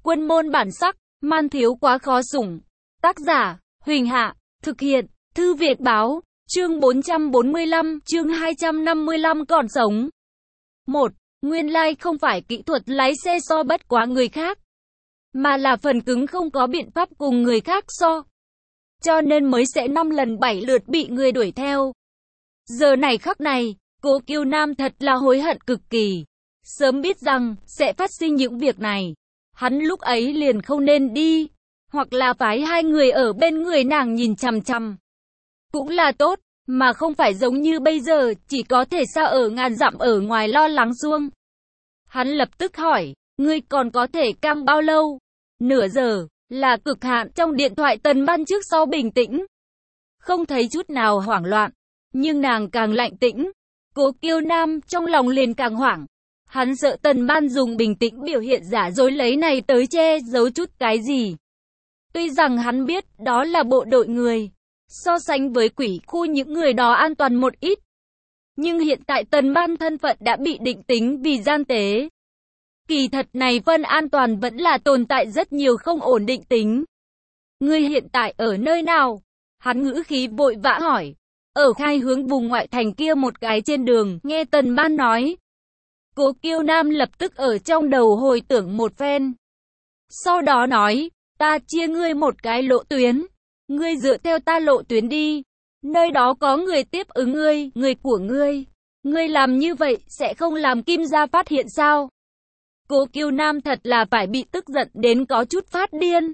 Quân môn bản sắc, man thiếu quá khó sủng. Tác giả, Huỳnh Hạ, thực hiện, Thư Việt Báo, chương 445, chương 255 còn sống. 1. Nguyên lai không phải kỹ thuật lái xe so bất quá người khác, mà là phần cứng không có biện pháp cùng người khác so. Cho nên mới sẽ 5 lần 7 lượt bị người đuổi theo. Giờ này khắc này, Cố Kiêu Nam thật là hối hận cực kỳ. Sớm biết rằng sẽ phát sinh những việc này, hắn lúc ấy liền không nên đi, hoặc là phái hai người ở bên người nàng nhìn chằm chằm. Cũng là tốt, mà không phải giống như bây giờ, chỉ có thể xa ở ngàn dặm ở ngoài lo lắng suông. Hắn lập tức hỏi, ngươi còn có thể căng bao lâu? Nửa giờ, là cực hạn. Trong điện thoại Tần Ban trước sau bình tĩnh, không thấy chút nào hoảng loạn, nhưng nàng càng lạnh tĩnh. Cố Kiêu Nam trong lòng liền càng hoảng. Hắn sợ Tần Ban dùng bình tĩnh biểu hiện giả dối lấy này tới che giấu chút cái gì. Tuy rằng hắn biết đó là bộ đội người, so sánh với quỷ khu những người đó an toàn một ít. Nhưng hiện tại Tần Ban thân phận đã bị định tính vì gian tế. Kỳ thật này phân an toàn vẫn là tồn tại rất nhiều không ổn định tính. Ngươi hiện tại ở nơi nào? Hắn ngữ khí vội vã hỏi. Ở khai hướng vùng ngoại thành kia một cái trên đường, nghe Tần Ban nói. Cố Kiêu Nam lập tức ở trong đầu hồi tưởng một phen. Sau đó nói, ta chia ngươi một cái lộ tuyến. Ngươi dựa theo ta lộ tuyến đi. Nơi đó có người tiếp ứng ngươi, người của ngươi. Ngươi làm như vậy sẽ không làm Kim gia phát hiện sao? Cố Kiêu Nam thật là phải bị tức giận đến có chút phát điên.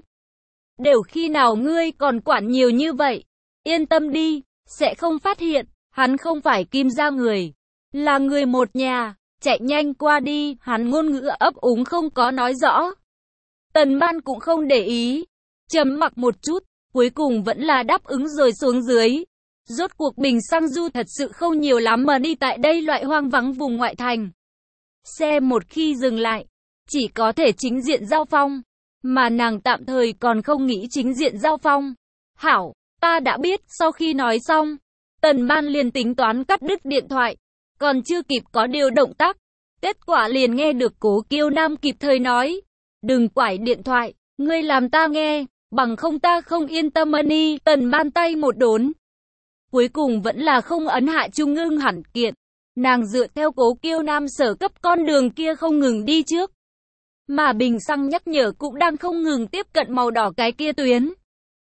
Đều khi nào ngươi còn quản nhiều như vậy? Yên tâm đi, sẽ không phát hiện. Hắn không phải Kim gia người, là người một nhà. Chạy nhanh qua đi. Hắn ngôn ngữ ấp úng không có nói rõ. Tần Ban cũng không để ý, trầm mặc một chút, cuối cùng vẫn là đáp ứng rồi xuống dưới. Rốt cuộc bình xăng du thật sự không nhiều lắm mà đi tại đây loại hoang vắng vùng ngoại thành. Xe một khi dừng lại, chỉ có thể chính diện giao phong, mà nàng tạm thời còn không nghĩ chính diện giao phong. Hảo, ta đã biết. Sau khi nói xong, Tần Ban liền tính toán cắt đứt điện thoại, còn chưa kịp có điều động tác, kết quả liền nghe được Cố Kiêu Nam kịp thời nói, đừng quải điện thoại, ngươi làm ta nghe, bằng không ta không yên tâm đi. Tần Ban tay một đốn, cuối cùng vẫn là không ấn hạ Trung Ưng hẳn kiện. Nàng dựa theo Cố Kiêu Nam sở cấp con đường kia không ngừng đi trước, mà bình xăng nhắc nhở cũng đang không ngừng tiếp cận màu đỏ cái kia tuyến.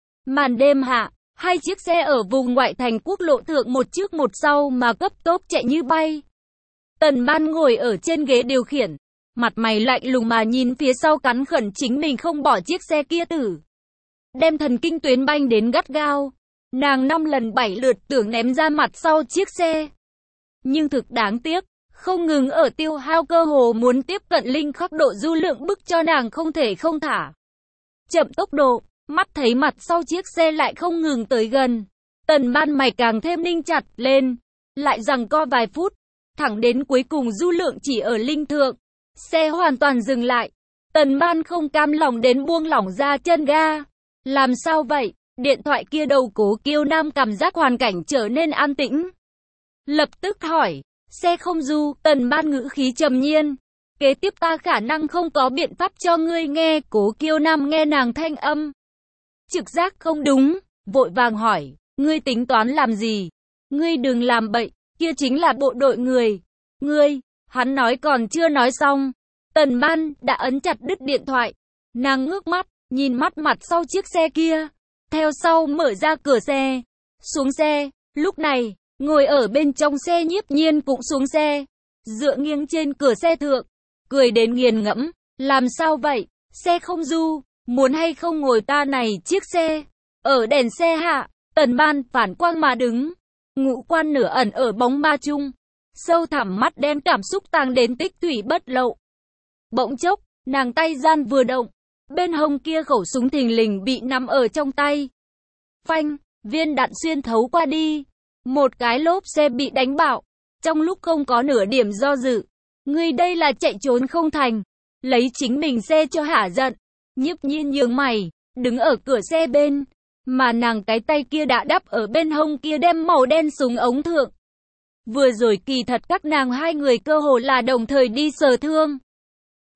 Màn đêm hạ, hai chiếc xe ở vùng ngoại thành quốc lộ thượng một trước một sau mà cấp tốc chạy như bay. Tần Ban ngồi ở trên ghế điều khiển, mặt mày lạnh lùng mà nhìn phía sau, cắn khẩn chính mình không bỏ chiếc xe kia tử. Đem thần kinh tuyến banh đến gắt gao. Nàng 5 lần 7 lượt tưởng ném ra mặt sau chiếc xe. Nhưng thực đáng tiếc, không ngừng ở tiêu hao cơ hồ muốn tiếp cận linh khắc độ du lượng bức cho nàng không thể không thả chậm tốc độ, mắt thấy mặt sau chiếc xe lại không ngừng tới gần. Tần Ban mày càng thêm ninh chặt lên, lại giằng co vài phút, thẳng đến cuối cùng du lượng chỉ ở linh thượng. Xe hoàn toàn dừng lại. Tần Ban không cam lòng đến buông lỏng ra chân ga. Làm sao vậy? Điện thoại kia đầu. Cố Kiêu Nam cảm giác hoàn cảnh trở nên an tĩnh, lập tức hỏi, xe không du. Tần Ban ngữ khí trầm nhiên, kế tiếp ta khả năng không có biện pháp cho ngươi nghe. Cố Kiêu Nam nghe nàng thanh âm, trực giác không đúng, vội vàng hỏi, ngươi tính toán làm gì? Ngươi đừng làm bậy, kia chính là bộ đội người. Ngươi, hắn nói còn chưa nói xong, Tần Ban đã ấn chặt đứt điện thoại. Nàng ngước mắt, nhìn mắt mặt sau chiếc xe kia, theo sau mở ra cửa xe, xuống xe. Lúc này, ngồi ở bên trong xe Nhiếp Nhiên cũng xuống xe, dựa nghiêng trên cửa xe thượng, cười đến nghiền ngẫm. Làm sao vậy? Xe không du, muốn hay không ngồi ta này chiếc xe? Ở đèn xe hạ, Tần Ban phản quang mà đứng, ngũ quan nửa ẩn ở bóng ma chung, sâu thẳm mắt đen cảm xúc tàng đến tích thủy bất lậu. Bỗng chốc, nàng tay gian vừa động, bên hông kia khẩu súng thình lình bị nắm ở trong tay. Phanh, viên đạn xuyên thấu qua đi, một cái lốp xe bị đánh bạo. Trong lúc không có nửa điểm do dự, ngươi đây là chạy trốn không thành, lấy chính mình xe cho hả giận. Nhiếp Nhiên nhướng mày, đứng ở cửa xe bên, mà nàng cái tay kia đã đắp ở bên hông kia đem màu đen súng ống thượng. Vừa rồi kỳ thật các nàng hai người cơ hồ là đồng thời đi sờ thương.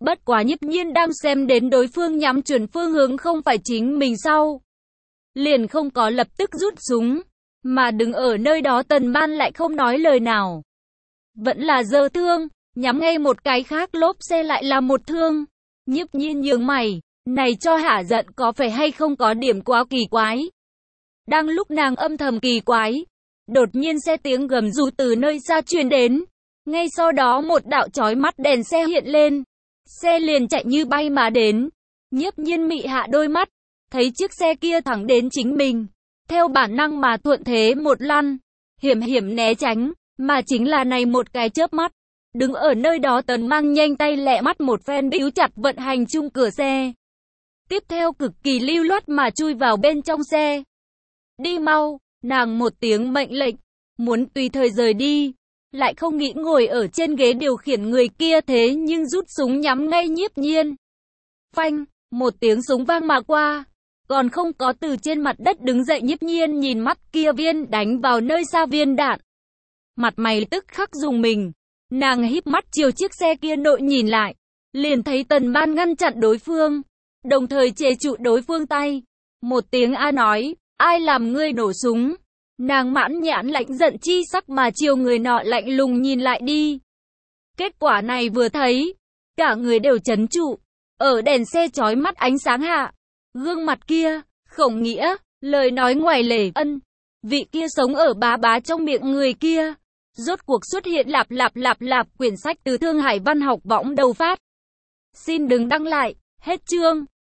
Bất quá Nhiếp Nhiên đang xem đến đối phương nhắm chuẩn phương hướng không phải chính mình sau, liền không có lập tức rút súng, mà đứng ở nơi đó. Tần Ban lại không nói lời nào, vẫn là giơ thương, nhắm ngay một cái khác lốp xe lại là một thương. Nhiếp Nhiên nhướng mày, này cho hả giận có phải hay không có điểm quá kỳ quái. Đang lúc nàng âm thầm kỳ quái, đột nhiên xe tiếng gầm rú từ nơi xa truyền đến. Ngay sau đó một đạo chói mắt đèn xe hiện lên, xe liền chạy như bay mà đến. Nhiếp Nhiên mị hạ đôi mắt, thấy chiếc xe kia thẳng đến chính mình, theo bản năng mà thuận thế một lăn, hiểm hiểm né tránh, mà chính là này một cái chớp mắt. Đứng ở nơi đó Tần Mang nhanh tay lẹ mắt một phen bíu chặt vận hành chung cửa xe. Tiếp theo cực kỳ lưu loát mà chui vào bên trong xe. Đi mau, nàng một tiếng mệnh lệnh, muốn tùy thời rời đi. Lại không nghĩ ngồi ở trên ghế điều khiển người kia thế nhưng rút súng nhắm ngay Nhiếp Nhiên. Phanh, một tiếng súng vang mà qua. Còn không có từ trên mặt đất đứng dậy Nhiếp Nhiên nhìn mắt kia viên đánh vào nơi xa viên đạn. Mặt mày tức khắc rùng mình. Nàng híp mắt chiều chiếc xe kia nội nhìn lại. Liền thấy Tần Ban ngăn chặn đối phương, đồng thời chế trụ đối phương tay. Một tiếng A nói, ai làm ngươi nổ súng? Nàng mãn nhãn lạnh giận chi sắc mà chiều người nọ lạnh lùng nhìn lại đi. Kết quả này vừa thấy, cả người đều chấn trụ. Ở đèn xe chói mắt ánh sáng hạ, gương mặt kia, Khổng Nghĩa, lời nói ngoài lề ân. Vị kia sống ở bá bá trong miệng người kia, rốt cuộc xuất hiện lạp. Quyển sách từ Thương Hải Văn Học Võng đầu phát. Xin đừng đăng lại, hết chương.